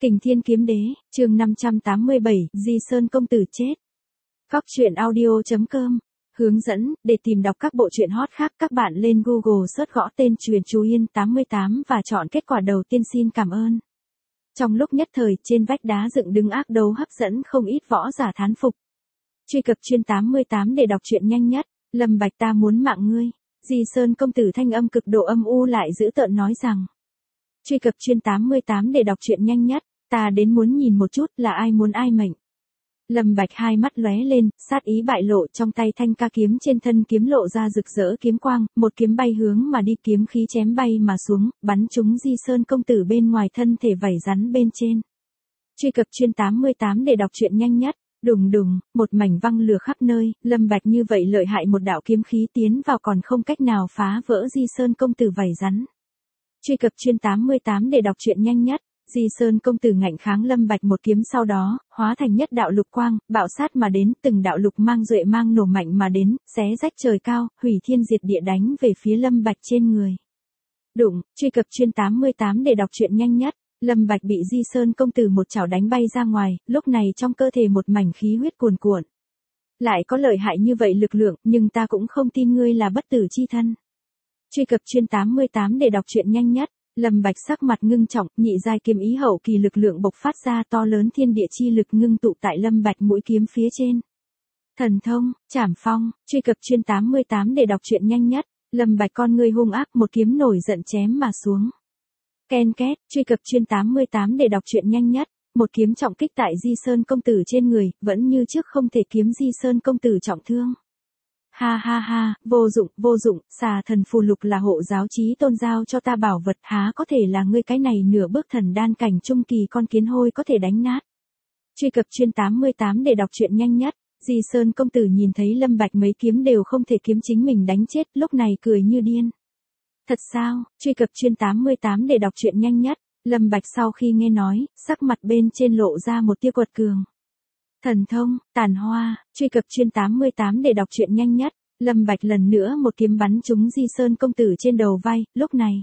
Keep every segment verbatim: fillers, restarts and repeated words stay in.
Kình Thiên Kiếm Đế, chương năm trăm tám mươi bảy, Di Sơn công tử chết. Góc truyện audio chấm com. Hướng dẫn, để tìm đọc các bộ truyện hot khác các bạn lên Google search gõ tên Truyện Chú Yên tám mươi tám và chọn kết quả đầu tiên. Xin cảm ơn. Trong lúc nhất thời, trên vách đá dựng đứng ác đấu hấp dẫn không ít võ giả thán phục. Truy cập chuyên tám mươi tám để đọc truyện nhanh nhất. Lâm Bạch, ta muốn mạng ngươi. Di Sơn công tử thanh âm cực độ âm u lại dữ tợn nói rằng. Truy cập chuyên tám mươi tám để đọc truyện nhanh nhất. Ta đến muốn nhìn một chút là ai muốn ai mệnh. Lâm Bạch hai mắt lóe lên, sát ý bại lộ, trong tay thanh ca kiếm trên thân kiếm lộ ra rực rỡ kiếm quang, một kiếm bay hướng mà đi, kiếm khí chém bay mà xuống, bắn trúng Di Sơn công tử bên ngoài thân thể vảy rắn bên trên. Truy cập chuyên tám mươi tám để đọc truyện nhanh nhất. Đùng đùng, một mảnh văng lửa khắp nơi, Lâm Bạch như vậy lợi hại một đạo kiếm khí tiến vào còn không cách nào phá vỡ Di Sơn công tử vảy rắn. Truy cập chuyên tám mươi tám để đọc truyện nhanh nhất. Di Sơn công tử ngạnh kháng Lâm Bạch một kiếm, sau đó hóa thành nhất đạo lục quang, bạo sát mà đến, từng đạo lục mang duệ mang nổ mạnh mà đến, xé rách trời cao, hủy thiên diệt địa đánh về phía Lâm Bạch trên người. Đụng, truy cập chuyên tám mươi tám để đọc truyện nhanh nhất. Lâm Bạch bị Di Sơn công tử một chảo đánh bay ra ngoài, lúc này trong cơ thể một mảnh khí huyết cuồn cuộn. Lại có lợi hại như vậy lực lượng, nhưng ta cũng không tin ngươi là bất tử chi thân. Truy cập chuyên tám mươi tám để đọc truyện nhanh nhất. Lâm Bạch sắc mặt ngưng trọng, nhị giai kiếm ý hậu kỳ lực lượng bộc phát ra, to lớn thiên địa chi lực ngưng tụ tại Lâm Bạch mũi kiếm phía trên. Thần thông, Trảm Phong, truy cập chuyên tám mươi tám để đọc truyện nhanh nhất. Lâm Bạch con ngươi hung ác, một kiếm nổi giận chém mà xuống. Ken két, truy cập chuyên tám mươi tám để đọc truyện nhanh nhất. Một kiếm trọng kích tại Di Sơn công tử trên người, vẫn như trước không thể kiếm Di Sơn công tử trọng thương. Ha ha ha, vô dụng, vô dụng, xà thần phù lục là hộ giáo chí tôn giao cho ta bảo vật, há có thể là ngươi cái này nửa bước thần đan cảnh trung kỳ con kiến hôi có thể đánh nát. Truy cập chuyên tám mươi tám để đọc truyện nhanh nhất. Di Sơn công tử nhìn thấy Lâm Bạch mấy kiếm đều không thể kiếm chính mình đánh chết, lúc này cười như điên. Thật sao? Truy cập chuyên tám mươi tám để đọc truyện nhanh nhất. Lâm Bạch sau khi nghe nói, sắc mặt bên trên lộ ra một tia quật cường. Thần thông, Tàn Hoa, truy cập chuyên tám mươi tám để đọc truyện nhanh nhất. Lâm Bạch lần nữa một kiếm bắn trúng Di Sơn công tử trên đầu vai, lúc này.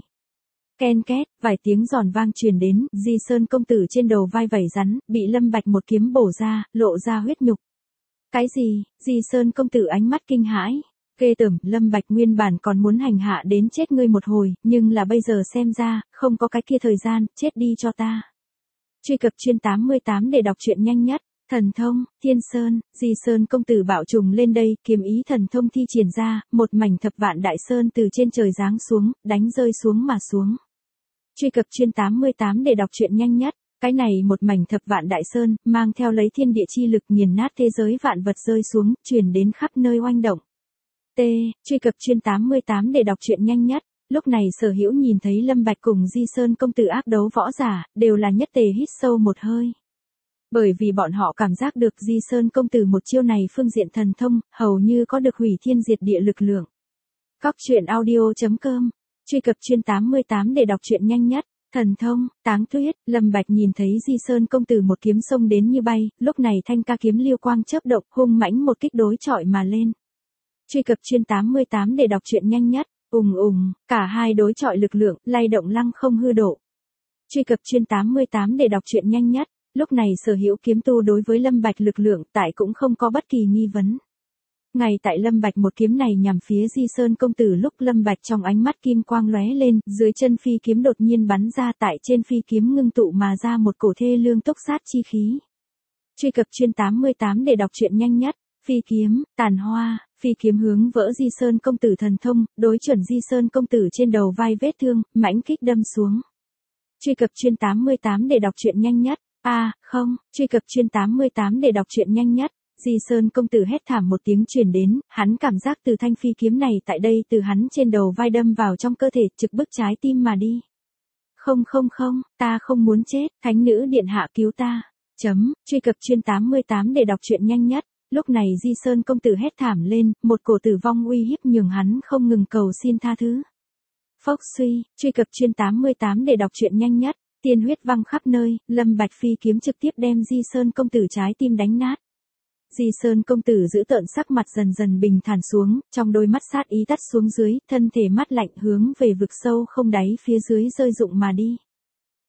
Ken két, vài tiếng giòn vang truyền đến, Di Sơn công tử trên đầu vai vảy rắn, bị Lâm Bạch một kiếm bổ ra, lộ ra huyết nhục. Cái gì? Di Sơn công tử ánh mắt kinh hãi. Ghê tởm, Lâm Bạch nguyên bản còn muốn hành hạ đến chết ngươi một hồi, nhưng là bây giờ xem ra, không có cái kia thời gian, chết đi cho ta. Truy cập chuyên tám mươi tám để đọc truyện nhanh nhất. Thần thông, Thiên Sơn, Di Sơn công tử bạo trùng lên đây, kiếm ý thần thông thi triển ra, một mảnh thập vạn đại sơn từ trên trời giáng xuống, đánh rơi xuống mà xuống. Truy cập chuyên tám mươi tám để đọc truyện nhanh nhất. Cái này một mảnh thập vạn đại sơn, mang theo lấy thiên địa chi lực nghiền nát thế giới vạn vật rơi xuống, truyền đến khắp nơi oanh động. T. Truy cập chuyên tám mươi tám để đọc truyện nhanh nhất. Lúc này Sở Hữu nhìn thấy Lâm Bạch cùng Di Sơn công tử ác đấu võ giả, đều là nhất tề hít sâu một hơi. Bởi vì bọn họ cảm giác được Di Sơn công tử một chiêu này phương diện thần thông, hầu như có được hủy thiên diệt địa lực lượng. Góc truyện audio chấm com. Truy cập chuyên tám mươi tám để đọc truyện nhanh nhất. Thần thông, Táng Tuyết, Lâm Bạch nhìn thấy Di Sơn công tử một kiếm xông đến như bay, lúc này thanh ca kiếm liêu quang chớp động, hung mãnh một kích đối chọi mà lên. Truy cập chuyên tám mươi tám để đọc truyện nhanh nhất. Ùng ùng, cả hai đối chọi lực lượng, lay động lăng không hư độ. Truy cập chuyên tám mươi tám để đọc truyện nhanh nhất. Lúc này Sở Hữu kiếm tu đối với Lâm Bạch lực lượng tại cũng không có bất kỳ nghi vấn. Ngay tại Lâm Bạch một kiếm này nhằm phía Di Sơn công tử lúc Lâm Bạch trong ánh mắt kim quang lóe lên, dưới chân phi kiếm đột nhiên bắn ra, tại trên phi kiếm ngưng tụ mà ra một cổ thê lương túc sát chi khí. Truy cập chuyên tám mươi tám để đọc truyện nhanh nhất. Phi kiếm, Tàn Hoa, phi kiếm hướng vỡ Di Sơn công tử thần thông, đối chuẩn Di Sơn công tử trên đầu vai vết thương, mãnh kích đâm xuống. Truy cập chuyên tám mươi tám để đọc truyện nhanh nhất. A, à, không, truy cập chuyên tám mươi tám để đọc truyện nhanh nhất. Di Sơn công tử hét thảm một tiếng truyền đến, hắn cảm giác từ thanh phi kiếm này tại đây từ hắn trên đầu vai đâm vào trong cơ thể, trực bức trái tim mà đi. Không không không, ta không muốn chết, thánh nữ điện hạ cứu ta. Chấm, truy cập chuyên tám mươi tám để đọc truyện nhanh nhất. Lúc này Di Sơn công tử hét thảm lên, một cổ tử vong uy hiếp nhường hắn không ngừng cầu xin tha thứ. Phốc suy, truy cập chuyên tám mươi tám để đọc truyện nhanh nhất. Tiên huyết văng khắp nơi, Lâm Bạch phi kiếm trực tiếp đem Di Sơn công tử trái tim đánh nát. Di Sơn công tử giữ tợn sắc mặt dần dần bình thản xuống, trong đôi mắt sát ý tắt xuống dưới, thân thể mắt lạnh hướng về vực sâu không đáy phía dưới rơi rụng mà đi.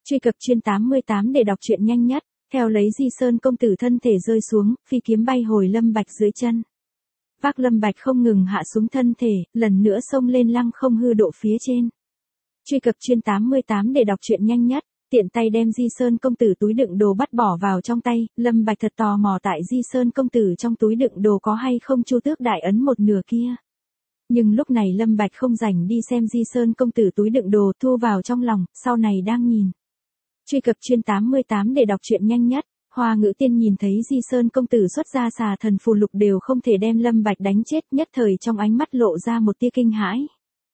Truy cập chuyên tám mươi tám để đọc truyện nhanh nhất. Theo lấy Di Sơn công tử thân thể rơi xuống, phi kiếm bay hồi Lâm Bạch dưới chân. Vác Lâm Bạch không ngừng hạ xuống thân thể, lần nữa xông lên lăng không hư độ phía trên. Truy cập chuyên tám mươi tám để đọc truyện nhanh nhất. Tiện tay đem Di Sơn công tử túi đựng đồ bắt bỏ vào trong tay, Lâm Bạch thật tò mò tại Di Sơn công tử trong túi đựng đồ có hay không Chu Tước đại ấn một nửa kia. Nhưng lúc này Lâm Bạch không rảnh đi xem Di Sơn công tử túi đựng đồ, thu vào trong lòng, sau này đang nhìn. Truy cập chuyên tám mươi tám để đọc truyện nhanh nhất. Hoa Ngữ Tiên nhìn thấy Di Sơn công tử xuất ra xà thần phù lục đều không thể đem Lâm Bạch đánh chết, nhất thời trong ánh mắt lộ ra một tia kinh hãi.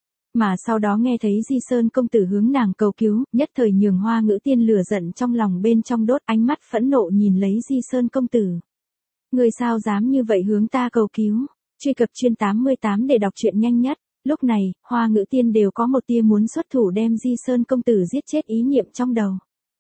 Mà sau đó nghe thấy Di Sơn công tử hướng nàng cầu cứu, nhất thời nhường Hoa Ngữ Tiên lửa giận trong lòng bên trong đốt, ánh mắt phẫn nộ nhìn lấy Di Sơn công tử. Người sao dám như vậy hướng ta cầu cứu? Truy cập chuyên tám mươi tám để đọc truyện nhanh nhất. Lúc này, Hoa Ngữ Tiên đều có một tia muốn xuất thủ đem Di Sơn công tử giết chết ý niệm trong đầu.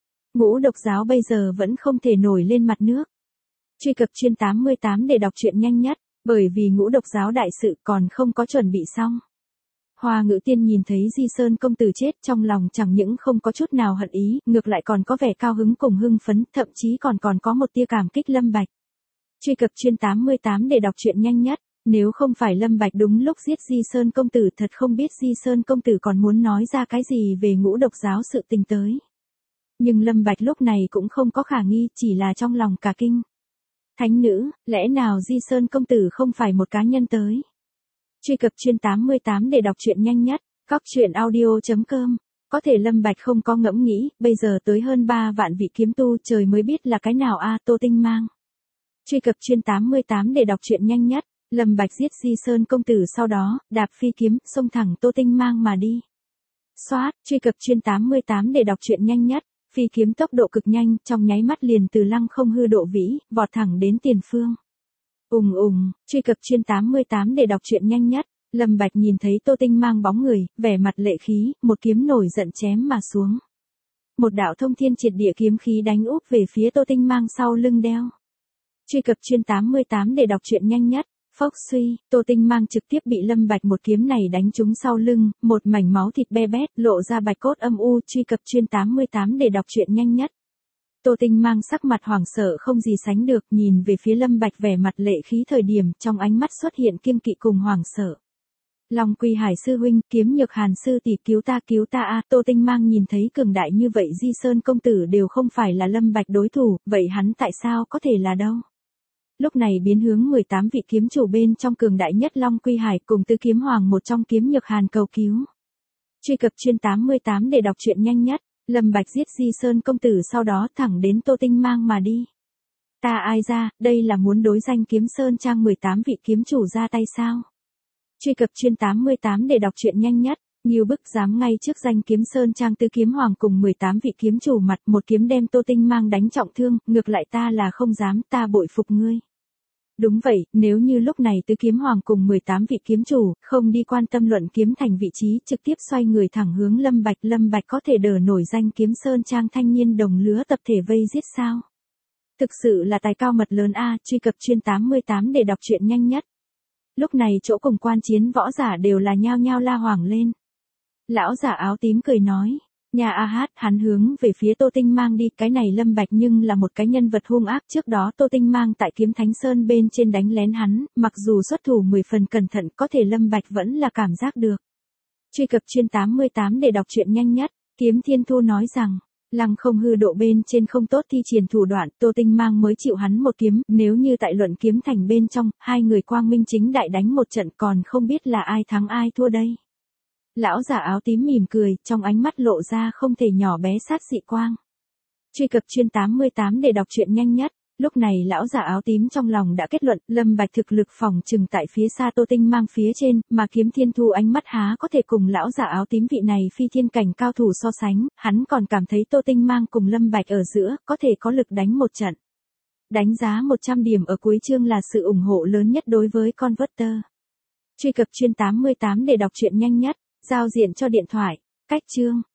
Ngũ độc giáo bây giờ vẫn không thể nổi lên mặt nước. Truy cập chuyên tám mươi tám để đọc truyện nhanh nhất, bởi vì ngũ độc giáo đại sự còn không có chuẩn bị xong. Hoa Ngữ Tiên nhìn thấy Di Sơn công tử chết, trong lòng chẳng những không có chút nào hận ý, ngược lại còn có vẻ cao hứng cùng hưng phấn, thậm chí còn còn có một tia cảm kích Lâm Bạch. Truy cập chuyên tám mươi tám để đọc truyện nhanh nhất. Nếu không phải Lâm Bạch đúng lúc giết Di Sơn công tử, thật không biết Di Sơn công tử còn muốn nói ra cái gì về ngũ độc giáo sự tình tới. Nhưng Lâm Bạch lúc này cũng không có khả nghi, chỉ là trong lòng cả kinh. Thánh nữ, lẽ nào Di Sơn công tử không phải một cá nhân tới? Truy cập chuyên tám mươi tám để đọc truyện nhanh nhất. Cóc truyện audio chấm com. Có thể Lâm Bạch không có ngẫm nghĩ, bây giờ tới hơn ba vạn vị kiếm tu, trời mới biết là cái nào a. Tô Tinh Mang. Truy cập chuyên tám mươi tám để đọc truyện nhanh nhất. Lâm Bạch giết Di Sơn công tử sau đó, đạp phi kiếm, xông thẳng Tô Tinh Mang mà đi. Xoát, truy cập chuyên tám mươi tám để đọc truyện nhanh nhất. Phi kiếm tốc độ cực nhanh, trong nháy mắt liền từ lăng không hư độ vĩ, vọt thẳng đến tiền phương. Ùng ùng, truy cập chuyên tám mươi tám để đọc truyện nhanh nhất. Lâm Bạch nhìn thấy Tô Tinh Mang bóng người, vẻ mặt lệ khí, một kiếm nổi giận chém mà xuống. Một đạo thông thiên triệt địa kiếm khí đánh úp về phía Tô Tinh Mang sau lưng đeo. Truy cập chuyên tám mươi tám để đọc truyện nhanh nhất. Phốc suy, Tô Tinh Mang trực tiếp bị Lâm Bạch một kiếm này đánh trúng sau lưng, một mảnh máu thịt be bét, lộ ra bạch cốt âm u. Truy cập chuyên tám mươi tám để đọc truyện nhanh nhất. Tô Tinh Mang sắc mặt hoảng sợ không gì sánh được, nhìn về phía Lâm Bạch vẻ mặt lệ khí thời điểm, trong ánh mắt xuất hiện kiêng kỵ cùng hoảng sợ. Long Quy Hải sư huynh, Kiếm Nhược Hàn sư tỷ, cứu ta cứu ta a. Tô Tinh Mang nhìn thấy cường đại như vậy Di Sơn công tử đều không phải là Lâm Bạch đối thủ, vậy hắn tại sao có thể là đâu? Lúc này biến hướng mười tám vị kiếm chủ bên trong cường đại nhất Long Quy Hải cùng Tứ Kiếm Hoàng một trong Kiếm Nhược Hàn cầu cứu. Truy cập chuyên tám mươi tám để đọc truyện nhanh nhất. Lâm Bạch giết Di Sơn công tử sau đó thẳng đến Tô Tinh Mang mà đi. Ta ai ra, đây là muốn đối danh Kiếm Sơn Trang mười tám vị kiếm chủ ra tay sao? Truy cập chuyên tám mươi tám để đọc truyện nhanh nhất. Nhiều bức dám ngay trước danh Kiếm Sơn Trang Tứ Kiếm Hoàng cùng mười tám vị kiếm chủ mặt, một kiếm đem Tô Tinh Mang đánh trọng thương, ngược lại ta là không dám, ta bội phục ngươi. Đúng vậy, nếu như lúc này Tứ Kiếm Hoàng cùng mười tám vị kiếm chủ, không đi quan tâm luận kiếm thành vị trí, trực tiếp xoay người thẳng hướng Lâm Bạch, Lâm Bạch có thể đỡ nổi danh Kiếm Sơn Trang thanh niên đồng lứa tập thể vây giết sao? Thực sự là tài cao mật lớn a. Truy cập chuyên tám mươi tám để đọc truyện nhanh nhất. Lúc này chỗ cùng quan chiến võ giả đều là nhao nhao la hoảng lên. Lão giả áo tím cười nói. Nhà A Hát, hắn hướng về phía Tô Tinh Mang đi, cái này Lâm Bạch nhưng là một cái nhân vật hung ác, trước đó Tô Tinh Mang tại Kiếm Thánh Sơn bên trên đánh lén hắn, mặc dù xuất thủ mười phần cẩn thận, có thể Lâm Bạch vẫn là cảm giác được. Truy cập chuyên tám mươi tám để đọc truyện nhanh nhất. Kiếm Thiên Thu nói rằng, lăng không hư độ bên trên không tốt thi triển thủ đoạn, Tô Tinh Mang mới chịu hắn một kiếm, nếu như tại luận kiếm thành bên trong, hai người quang minh chính đại đánh một trận còn không biết là ai thắng ai thua đây. Lão giả áo tím mỉm cười, trong ánh mắt lộ ra không thể nhỏ bé sát dị quang. Truy cập chuyên tám mươi tám để đọc truyện nhanh nhất. Lúc này lão giả áo tím trong lòng đã kết luận, Lâm Bạch thực lực phòng trừng tại phía xa Tô Tinh Mang phía trên, mà Kiếm Thiên Thu ánh mắt há có thể cùng lão giả áo tím vị này phi thiên cảnh cao thủ so sánh, hắn còn cảm thấy Tô Tinh Mang cùng Lâm Bạch ở giữa, có thể có lực đánh một trận. Đánh giá một trăm điểm ở cuối chương là sự ủng hộ lớn nhất đối với Converter. Truy cập chuyên tám mươi tám để đọc truyện nhanh nhất. Giao diện cho điện thoại. Cách chương.